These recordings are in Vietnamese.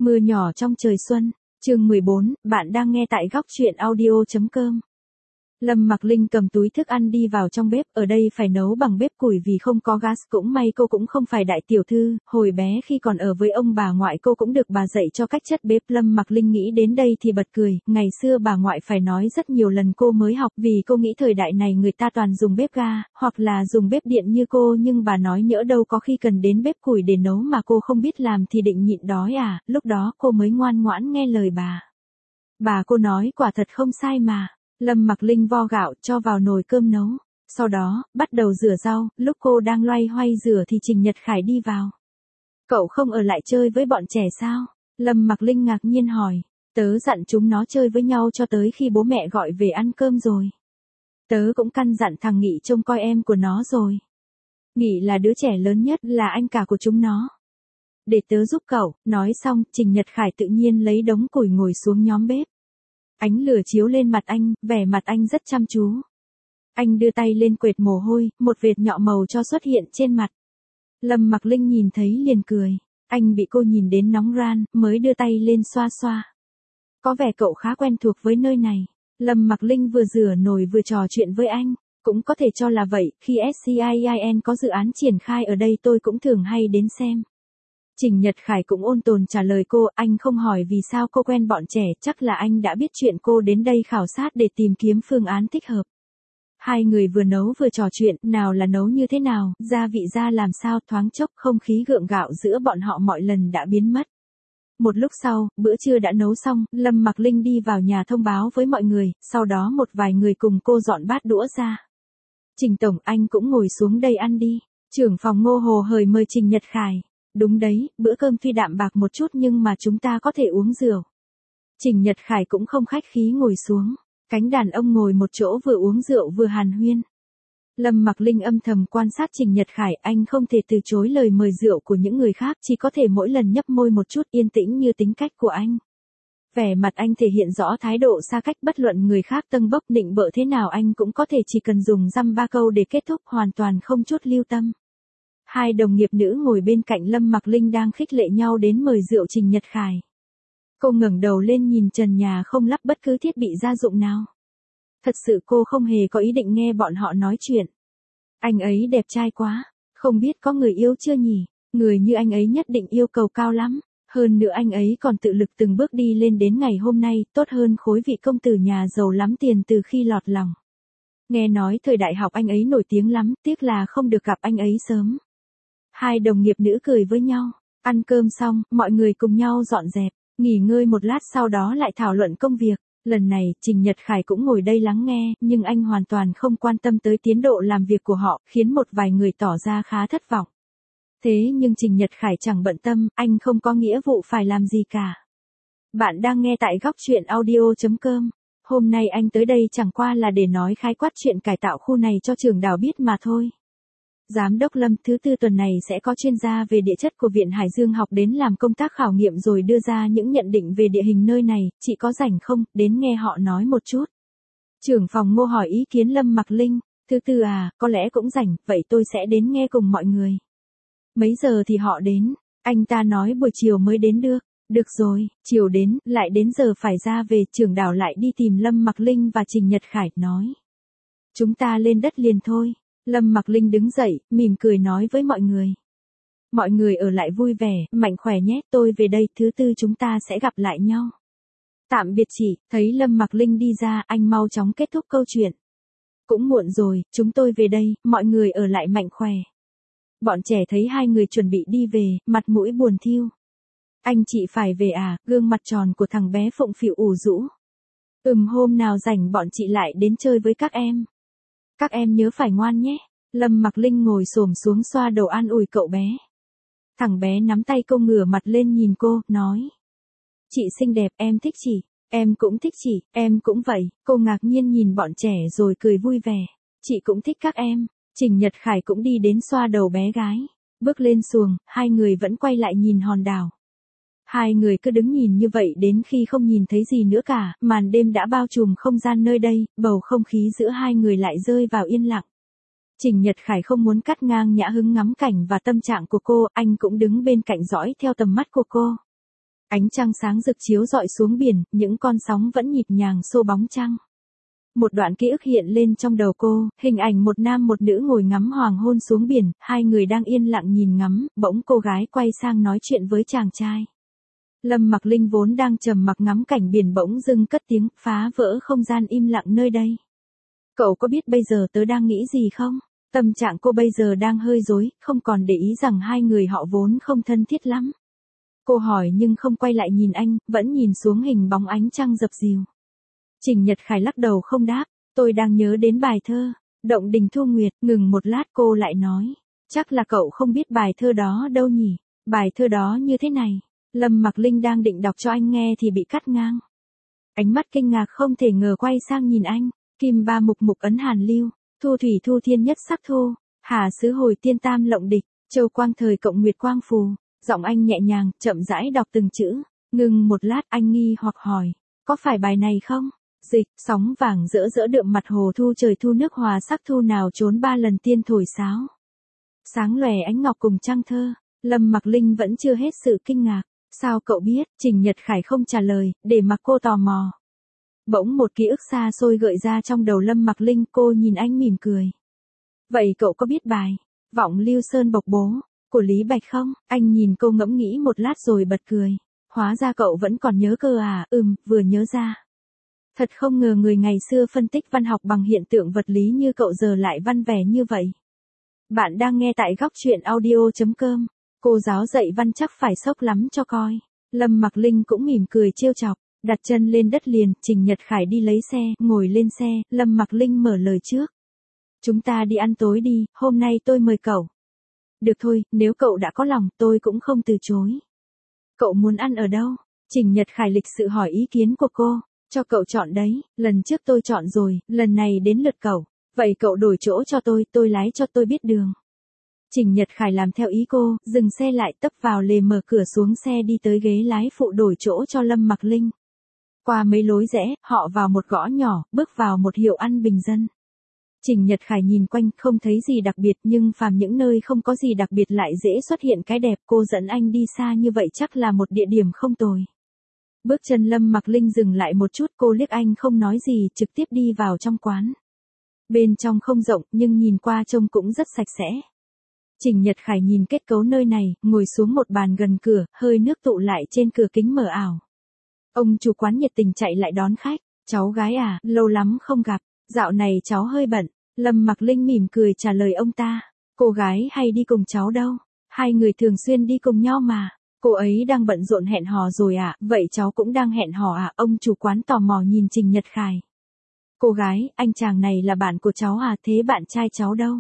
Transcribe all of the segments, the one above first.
Mưa nhỏ trong trời xuân, chương 14, bạn đang nghe tại góc truyện audio.com. Lâm Mặc Linh cầm túi thức ăn đi vào trong bếp, ở đây phải nấu bằng bếp củi vì không có gas, cũng may cô cũng không phải đại tiểu thư, hồi bé khi còn ở với ông bà ngoại cô cũng được bà dạy cho cách chất bếp. Lâm Mặc Linh nghĩ đến đây thì bật cười, ngày xưa bà ngoại phải nói rất nhiều lần cô mới học vì cô nghĩ thời đại này người ta toàn dùng bếp ga, hoặc là dùng bếp điện như cô, nhưng bà nói nhỡ đâu có khi cần đến bếp củi để nấu mà cô không biết làm thì định nhịn đói à, lúc đó cô mới ngoan ngoãn nghe lời bà. Bà cô nói quả thật không sai mà. Lâm Mặc Linh vo gạo cho vào nồi cơm nấu, sau đó, bắt đầu rửa rau, lúc cô đang loay hoay rửa thì Trình Nhật Khải đi vào. Cậu không ở lại chơi với bọn trẻ sao? Lâm Mặc Linh ngạc nhiên hỏi, tớ dặn chúng nó chơi với nhau cho tới khi bố mẹ gọi về ăn cơm rồi. Tớ cũng căn dặn thằng Nghị trông coi em của nó rồi. Nghị là đứa trẻ lớn nhất, là anh cả của chúng nó. Để tớ giúp cậu, nói xong, Trình Nhật Khải tự nhiên lấy đống củi ngồi xuống nhóm bếp. Ánh lửa chiếu lên mặt anh, vẻ mặt anh rất chăm chú. Anh đưa tay lên quệt mồ hôi, một vệt nhọ màu cho xuất hiện trên mặt. Lâm Mặc Linh nhìn thấy liền cười. Anh bị cô nhìn đến nóng ran, mới đưa tay lên xoa xoa. Có vẻ cậu khá quen thuộc với nơi này. Lâm Mặc Linh vừa rửa nồi vừa trò chuyện với anh. Cũng có thể cho là vậy, khi SCIIN có dự án triển khai ở đây tôi cũng thường hay đến xem. Trình Nhật Khải cũng ôn tồn trả lời cô, anh không hỏi vì sao cô quen bọn trẻ, chắc là anh đã biết chuyện cô đến đây khảo sát để tìm kiếm phương án thích hợp. Hai người vừa nấu vừa trò chuyện, nào là nấu như thế nào, gia vị ra làm sao, thoáng chốc không khí gượng gạo giữa bọn họ mọi lần đã biến mất. Một lúc sau, bữa trưa đã nấu xong, Lâm Mặc Linh đi vào nhà thông báo với mọi người, sau đó một vài người cùng cô dọn bát đũa ra. Trình Tổng, anh cũng ngồi xuống đây ăn đi. Trưởng phòng Ngô Hồ hời mời Trình Nhật Khải. Đúng đấy, bữa cơm tuy đạm bạc một chút nhưng mà chúng ta có thể uống rượu. Trình Nhật Khải cũng không khách khí ngồi xuống. Cánh đàn ông ngồi một chỗ vừa uống rượu vừa hàn huyên. Lâm Mặc Linh âm thầm quan sát Trình Nhật Khải, anh không thể từ chối lời mời rượu của những người khác, chỉ có thể mỗi lần nhấp môi một chút, yên tĩnh như tính cách của anh. Vẻ mặt anh thể hiện rõ thái độ xa cách, bất luận người khác tâng bốc nịnh bợ thế nào anh cũng có thể chỉ cần dùng dăm ba câu để kết thúc, hoàn toàn không chút lưu tâm. Hai đồng nghiệp nữ ngồi bên cạnh Lâm Mặc Linh đang khích lệ nhau đến mời rượu Trình Nhật Khải. Cô ngẩng đầu lên nhìn trần nhà không lắp bất cứ thiết bị gia dụng nào. Thật sự cô không hề có ý định nghe bọn họ nói chuyện. Anh ấy đẹp trai quá, không biết có người yêu chưa nhỉ, người như anh ấy nhất định yêu cầu cao lắm. Hơn nữa anh ấy còn tự lực từng bước đi lên đến ngày hôm nay, tốt hơn khối vị công tử nhà giàu lắm tiền từ khi lọt lòng. Nghe nói thời đại học anh ấy nổi tiếng lắm, tiếc là không được gặp anh ấy sớm. Hai đồng nghiệp nữ cười với nhau. Ăn cơm xong, mọi người cùng nhau dọn dẹp, nghỉ ngơi một lát sau đó lại thảo luận công việc. Lần này, Trình Nhật Khải cũng ngồi đây lắng nghe, nhưng anh hoàn toàn không quan tâm tới tiến độ làm việc của họ, khiến một vài người tỏ ra khá thất vọng. Thế nhưng Trình Nhật Khải chẳng bận tâm, anh không có nghĩa vụ phải làm gì cả. Bạn đang nghe tại góc truyện audio.com. Hôm nay anh tới đây chẳng qua là để nói khái quát chuyện cải tạo khu này cho Trường Đào biết mà thôi. Giám đốc Lâm, thứ tư tuần này sẽ có chuyên gia về địa chất của Viện Hải Dương học đến làm công tác khảo nghiệm rồi đưa ra những nhận định về địa hình nơi này, chị có rảnh không, đến nghe họ nói một chút. Trưởng phòng Ngô hỏi ý kiến Lâm Mặc Linh, thứ tư à, có lẽ cũng rảnh, vậy tôi sẽ đến nghe cùng mọi người. Mấy giờ thì họ đến, anh ta nói buổi chiều mới đến được. Được rồi, chiều đến, lại đến giờ phải ra về, Trưởng Đào lại đi tìm Lâm Mặc Linh và Trình Nhật Khải, nói. Chúng ta lên đất liền thôi. Lâm Mặc Linh đứng dậy, mỉm cười nói với mọi người. Mọi người ở lại vui vẻ, mạnh khỏe nhé, tôi về đây, thứ tư chúng ta sẽ gặp lại nhau. Tạm biệt chị, thấy Lâm Mặc Linh đi ra, anh mau chóng kết thúc câu chuyện. Cũng muộn rồi, chúng tôi về đây, mọi người ở lại mạnh khỏe. Bọn trẻ thấy hai người chuẩn bị đi về, mặt mũi buồn thiu. Anh chị phải về à, gương mặt tròn của thằng bé phụng phịu ủ rũ. Hôm nào rảnh bọn chị lại đến chơi với các em. Các em nhớ phải ngoan nhé. Lâm Mặc Linh ngồi xổm xuống xoa đầu an ủi cậu bé. Thằng bé nắm tay cô ngửa mặt lên nhìn cô, nói. Chị xinh đẹp, em thích chị. Em cũng thích chị, em cũng vậy. Cô ngạc nhiên nhìn bọn trẻ rồi cười vui vẻ. Chị cũng thích các em. Trình Nhật Khải cũng đi đến xoa đầu bé gái. Bước lên xuồng, hai người vẫn quay lại nhìn hòn đảo. Hai người cứ đứng nhìn như vậy đến khi không nhìn thấy gì nữa cả, màn đêm đã bao trùm không gian nơi đây, bầu không khí giữa hai người lại rơi vào yên lặng. Trình Nhật Khải không muốn cắt ngang nhã hứng ngắm cảnh và tâm trạng của cô, anh cũng đứng bên cạnh dõi theo tầm mắt của cô. Ánh trăng sáng rực chiếu rọi xuống biển, những con sóng vẫn nhịp nhàng xô bóng trăng. Một đoạn ký ức hiện lên trong đầu cô, hình ảnh một nam một nữ ngồi ngắm hoàng hôn xuống biển, hai người đang yên lặng nhìn ngắm, bỗng cô gái quay sang nói chuyện với chàng trai. Lâm Mặc Linh vốn đang trầm mặc ngắm cảnh biển bỗng dưng cất tiếng, phá vỡ không gian im lặng nơi đây. Cậu có biết bây giờ tớ đang nghĩ gì không? Tâm trạng cô bây giờ đang hơi rối, không còn để ý rằng hai người họ vốn không thân thiết lắm. Cô hỏi nhưng không quay lại nhìn anh, vẫn nhìn xuống hình bóng ánh trăng dập dìu. Trình Nhật Khải lắc đầu không đáp, tôi đang nhớ đến bài thơ, Động Đình Thu Nguyệt, ngừng một lát cô lại nói, chắc là cậu không biết bài thơ đó đâu nhỉ, bài thơ đó như thế này. Lâm Mặc Linh đang định đọc cho anh nghe thì bị cắt ngang. Ánh mắt kinh ngạc không thể ngờ quay sang nhìn anh, kim ba mục mục ấn hàn lưu, thu thủy thu thiên nhất sắc thu, hà sứ hồi tiên tam lộng địch, châu quang thời cộng nguyệt quang phù. Giọng anh nhẹ nhàng, chậm rãi đọc từng chữ, ngừng một lát anh nghi hoặc hỏi, có phải bài này không? Dịch, sóng vàng rỡ rỡ đượm mặt hồ thu trời thu nước hòa sắc thu nào trốn ba lần tiên thổi sáo. Sáng lòe ánh ngọc cùng trăng thơ, Lâm Mặc Linh vẫn chưa hết sự kinh ngạc, sao cậu biết? Trình Nhật Khải không trả lời, để mặc cô tò mò. Bỗng một ký ức xa xôi gợi ra trong đầu Lâm Mặc Linh, cô nhìn anh mỉm cười. Vậy cậu có biết bài Vọng Lưu Sơn Bộc Bố của Lý Bạch không? Anh nhìn cô ngẫm nghĩ một lát rồi bật cười. Hóa ra cậu vẫn còn nhớ cơ à? Vừa nhớ ra. Thật không ngờ người ngày xưa phân tích văn học bằng hiện tượng vật lý như cậu giờ lại văn vẻ như vậy. Bạn đang nghe tại góc truyện audio.com. Cô giáo dạy văn chắc phải sốc lắm cho coi. Lâm Mặc Linh cũng mỉm cười trêu chọc, đặt chân lên đất liền. Trình Nhật Khải đi lấy xe, ngồi lên xe, Lâm Mặc Linh mở lời trước. Chúng ta đi ăn tối đi, hôm nay tôi mời cậu. Được thôi, nếu cậu đã có lòng, tôi cũng không từ chối. Cậu muốn ăn ở đâu? Trình Nhật Khải lịch sự hỏi ý kiến của cô. Cho cậu chọn đấy, lần trước tôi chọn rồi, lần này đến lượt cậu. Vậy cậu đổi chỗ cho tôi lái cho tôi biết đường. Trình Nhật Khải làm theo ý cô, dừng xe lại tấp vào lề mở cửa xuống xe đi tới ghế lái phụ đổi chỗ cho Lâm Mặc Linh. Qua mấy lối rẽ, họ vào một ngõ nhỏ, bước vào một hiệu ăn bình dân. Trình Nhật Khải nhìn quanh, không thấy gì đặc biệt nhưng phàm những nơi không có gì đặc biệt lại dễ xuất hiện cái đẹp. Cô dẫn anh đi xa như vậy chắc là một địa điểm không tồi. Bước chân Lâm Mặc Linh dừng lại một chút, cô liếc anh không nói gì, trực tiếp đi vào trong quán. Bên trong không rộng nhưng nhìn qua trông cũng rất sạch sẽ. Trình Nhật Khải nhìn kết cấu nơi này, ngồi xuống một bàn gần cửa, hơi nước tụ lại trên cửa kính mờ ảo. Ông chủ quán nhiệt tình chạy lại đón khách, cháu gái à, lâu lắm không gặp, dạo này cháu hơi bận. Lâm Mặc Linh mỉm cười trả lời ông ta, cô gái hay đi cùng cháu đâu, hai người thường xuyên đi cùng nhau mà. Cô ấy đang bận rộn hẹn hò rồi à, vậy cháu cũng đang hẹn hò à? Ông chủ quán tò mò nhìn Trình Nhật Khải. Cô gái, anh chàng này là bạn của cháu à, thế bạn trai cháu đâu?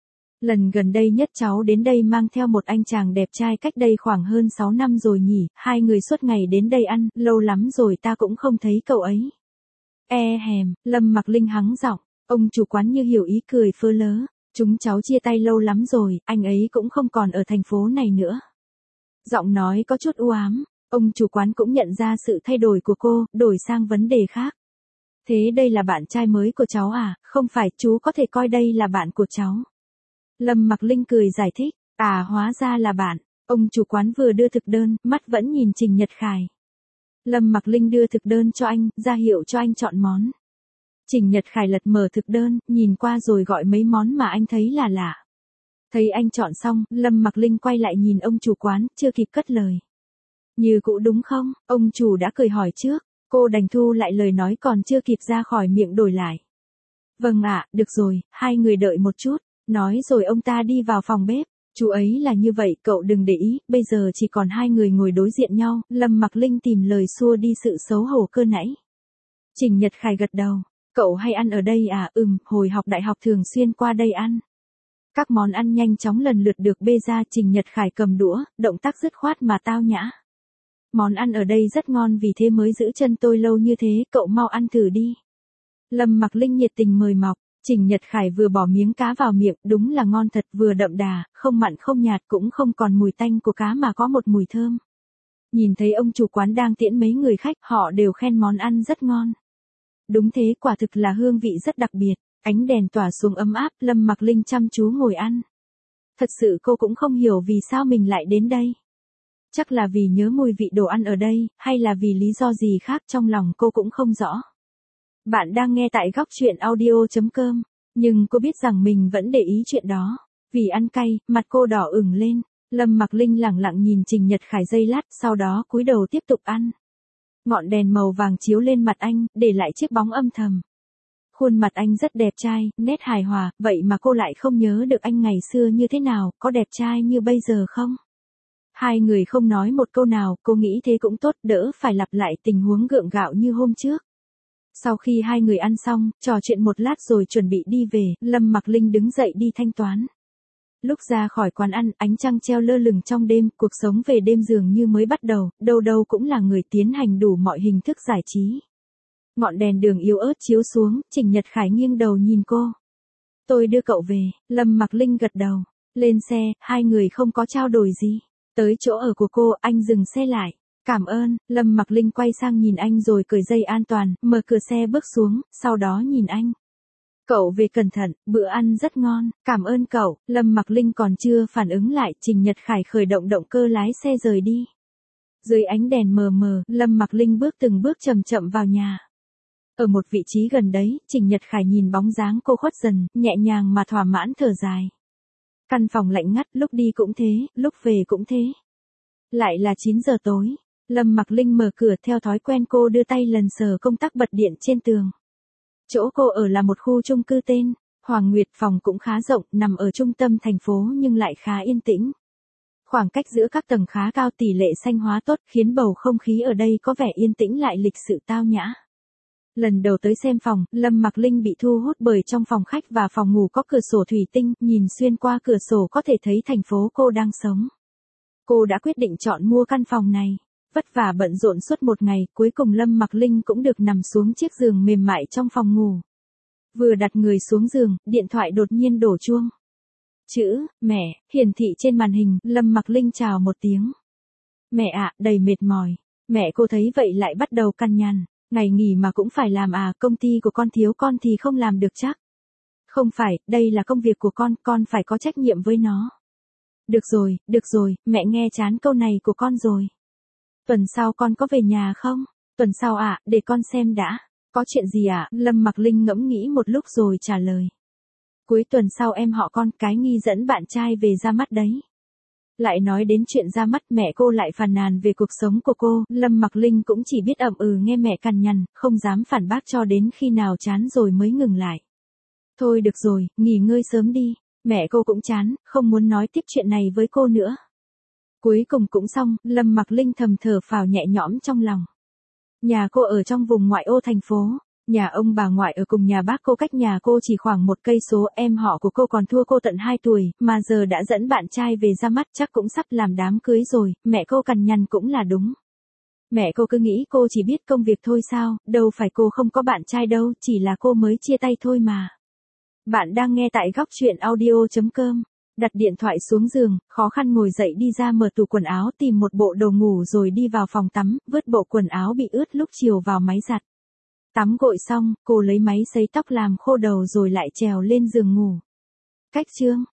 Lần gần đây nhất cháu đến đây mang theo một anh chàng đẹp trai cách đây khoảng hơn 6 năm rồi nhỉ, hai người suốt ngày đến đây ăn, lâu lắm rồi ta cũng không thấy cậu ấy. Lâm Mặc Linh hắng giọng, ông chủ quán như hiểu ý cười phơ lớ, chúng cháu chia tay lâu lắm rồi, anh ấy cũng không còn ở thành phố này nữa. Giọng nói có chút u ám, ông chủ quán cũng nhận ra sự thay đổi của cô, đổi sang vấn đề khác. Thế đây là bạn trai mới của cháu à? Không phải, chú có thể coi đây là bạn của cháu. Lâm Mặc Linh cười giải thích, à hóa ra là bạn. Ông chủ quán vừa đưa thực đơn, mắt vẫn nhìn Trình Nhật Khải. Lâm Mặc Linh đưa thực đơn cho anh, ra hiệu cho anh chọn món. Trình Nhật Khải lật mở thực đơn, nhìn qua rồi gọi mấy món mà anh thấy là lạ. Thấy anh chọn xong, Lâm Mặc Linh quay lại nhìn ông chủ quán, chưa kịp cất lời. Như cũ đúng không? Ông chủ đã cười hỏi trước, cô đành thu lại lời nói còn chưa kịp ra khỏi miệng đổi lại. Vâng ạ, được rồi, hai người đợi một chút. Nói rồi ông ta đi vào phòng bếp. Chú ấy là như vậy, cậu đừng để ý, bây giờ chỉ còn hai người ngồi đối diện nhau. Lâm Mặc Linh tìm lời xua đi sự xấu hổ cơ nãy. Trình Nhật Khải gật đầu, cậu hay ăn ở đây à? Hồi học đại học thường xuyên qua đây ăn. Các món ăn nhanh chóng lần lượt được bê ra. Trình Nhật Khải cầm đũa, động tác dứt khoát mà tao nhã. Món ăn ở đây rất ngon vì thế mới giữ chân tôi lâu như thế, cậu mau ăn thử đi. Lâm Mặc Linh nhiệt tình mời mọc. Trình Nhật Khải vừa bỏ miếng cá vào miệng, đúng là ngon thật, vừa đậm đà, không mặn không nhạt, cũng không còn mùi tanh của cá mà có một mùi thơm. Nhìn thấy ông chủ quán đang tiễn mấy người khách, họ đều khen món ăn rất ngon. Đúng thế, quả thực là hương vị rất đặc biệt, ánh đèn tỏa xuống ấm áp, Lâm Mặc Linh chăm chú ngồi ăn. Thật sự cô cũng không hiểu vì sao mình lại đến đây. Chắc là vì nhớ mùi vị đồ ăn ở đây, hay là vì lý do gì khác trong lòng cô cũng không rõ. Bạn đang nghe tại góc chuyện audio.com, nhưng cô biết rằng mình vẫn để ý chuyện đó. Vì ăn cay, mặt cô đỏ ửng lên. Lâm Mặc Linh lẳng lặng nhìn Trình Nhật Khải giây lát, sau đó cúi đầu tiếp tục ăn. Ngọn đèn màu vàng chiếu lên mặt anh, để lại chiếc bóng âm thầm. Khuôn mặt anh rất đẹp trai, nét hài hòa, vậy mà cô lại không nhớ được anh ngày xưa như thế nào, có đẹp trai như bây giờ không? Hai người không nói một câu nào, cô nghĩ thế cũng tốt, đỡ phải lặp lại tình huống gượng gạo như hôm trước. Sau khi hai người ăn xong, trò chuyện một lát rồi chuẩn bị đi về, Lâm Mặc Linh đứng dậy đi thanh toán. Lúc ra khỏi quán ăn, ánh trăng treo lơ lửng trong đêm, cuộc sống về đêm dường như mới bắt đầu, đâu đâu cũng là người tiến hành đủ mọi hình thức giải trí. Ngọn đèn đường yếu ớt chiếu xuống, Trình Nhật Khải nghiêng đầu nhìn cô. Tôi đưa cậu về, Lâm Mặc Linh gật đầu. Lên xe, hai người không có trao đổi gì. Tới chỗ ở của cô, anh dừng xe lại. Cảm ơn, Lâm Mặc Linh quay sang nhìn anh rồi cởi dây an toàn, mở cửa xe bước xuống, sau đó nhìn anh. Cậu về cẩn thận, bữa ăn rất ngon, cảm ơn cậu. Lâm Mặc Linh còn chưa phản ứng lại, Trình Nhật Khải khởi động động cơ lái xe rời đi. Dưới ánh đèn mờ mờ, Lâm Mặc Linh bước từng bước chậm chậm vào nhà. Ở một vị trí gần đấy, Trình Nhật Khải nhìn bóng dáng cô khuất dần, nhẹ nhàng mà thỏa mãn thở dài. Căn phòng lạnh ngắt, lúc đi cũng thế, lúc về cũng thế. Lại là 9 giờ tối. Lâm Mặc Linh mở cửa, theo thói quen cô đưa tay lần sờ công tắc bật điện trên tường. Chỗ cô ở là một khu chung cư tên Hoàng Nguyệt, phòng cũng khá rộng, nằm ở trung tâm thành phố nhưng lại khá yên tĩnh. Khoảng cách giữa các tầng khá cao, tỷ lệ xanh hóa tốt, khiến bầu không khí ở đây có vẻ yên tĩnh lại lịch sự tao nhã. Lần đầu tới xem phòng, Lâm Mặc Linh bị thu hút bởi trong phòng khách và phòng ngủ có cửa sổ thủy tinh, nhìn xuyên qua cửa sổ có thể thấy thành phố cô đang sống. Cô đã quyết định chọn mua căn phòng này. Vất vả bận rộn suốt một ngày, cuối cùng Lâm Mặc Linh cũng được nằm xuống chiếc giường mềm mại trong phòng ngủ. Vừa đặt người xuống giường, điện thoại đột nhiên đổ chuông. Chữ mẹ hiển thị trên màn hình, Lâm Mặc Linh chào một tiếng. Mẹ ạ, đầy mệt mỏi. Mẹ cô thấy vậy lại bắt đầu cằn nhằn. Ngày nghỉ mà cũng phải làm à, công ty của con thiếu con thì không làm được chắc. Không phải, đây là công việc của con phải có trách nhiệm với nó. Được rồi, mẹ nghe chán câu này của con rồi. Tuần sau con có về nhà không? Tuần sau ạ, để con xem đã. Có chuyện gì ạ? Lâm Mặc Linh ngẫm nghĩ một lúc rồi trả lời. Cuối tuần sau em họ con cái nghi dẫn bạn trai về ra mắt đấy. Lại nói đến chuyện ra mắt, mẹ cô lại phàn nàn về cuộc sống của cô, Lâm Mặc Linh cũng chỉ biết ậm ừ nghe mẹ cằn nhằn, không dám phản bác cho đến khi nào chán rồi mới ngừng lại. Thôi được rồi, nghỉ ngơi sớm đi, mẹ cô cũng chán, không muốn nói tiếp chuyện này với cô nữa. Cuối cùng cũng xong, Lâm Mặc Linh thầm thở phào nhẹ nhõm trong lòng. Nhà cô ở trong vùng ngoại ô thành phố. Nhà ông bà ngoại ở cùng nhà bác cô cách nhà cô chỉ khoảng 1 cây số, em họ của cô còn thua cô tận 2 tuổi, mà giờ đã dẫn bạn trai về ra mắt, chắc cũng sắp làm đám cưới rồi, mẹ cô cằn nhằn cũng là đúng. Mẹ cô cứ nghĩ cô chỉ biết công việc thôi sao, đâu phải cô không có bạn trai đâu, chỉ là cô mới chia tay thôi mà. Bạn đang nghe tại góc chuyện audio.com. Đặt điện thoại xuống giường, khó khăn ngồi dậy đi ra mở tủ quần áo tìm một bộ đồ ngủ rồi đi vào phòng tắm, vứt bộ quần áo bị ướt lúc chiều vào máy giặt. Tắm gội xong, cô lấy máy sấy tóc làm khô đầu rồi lại trèo lên giường ngủ. Cách chương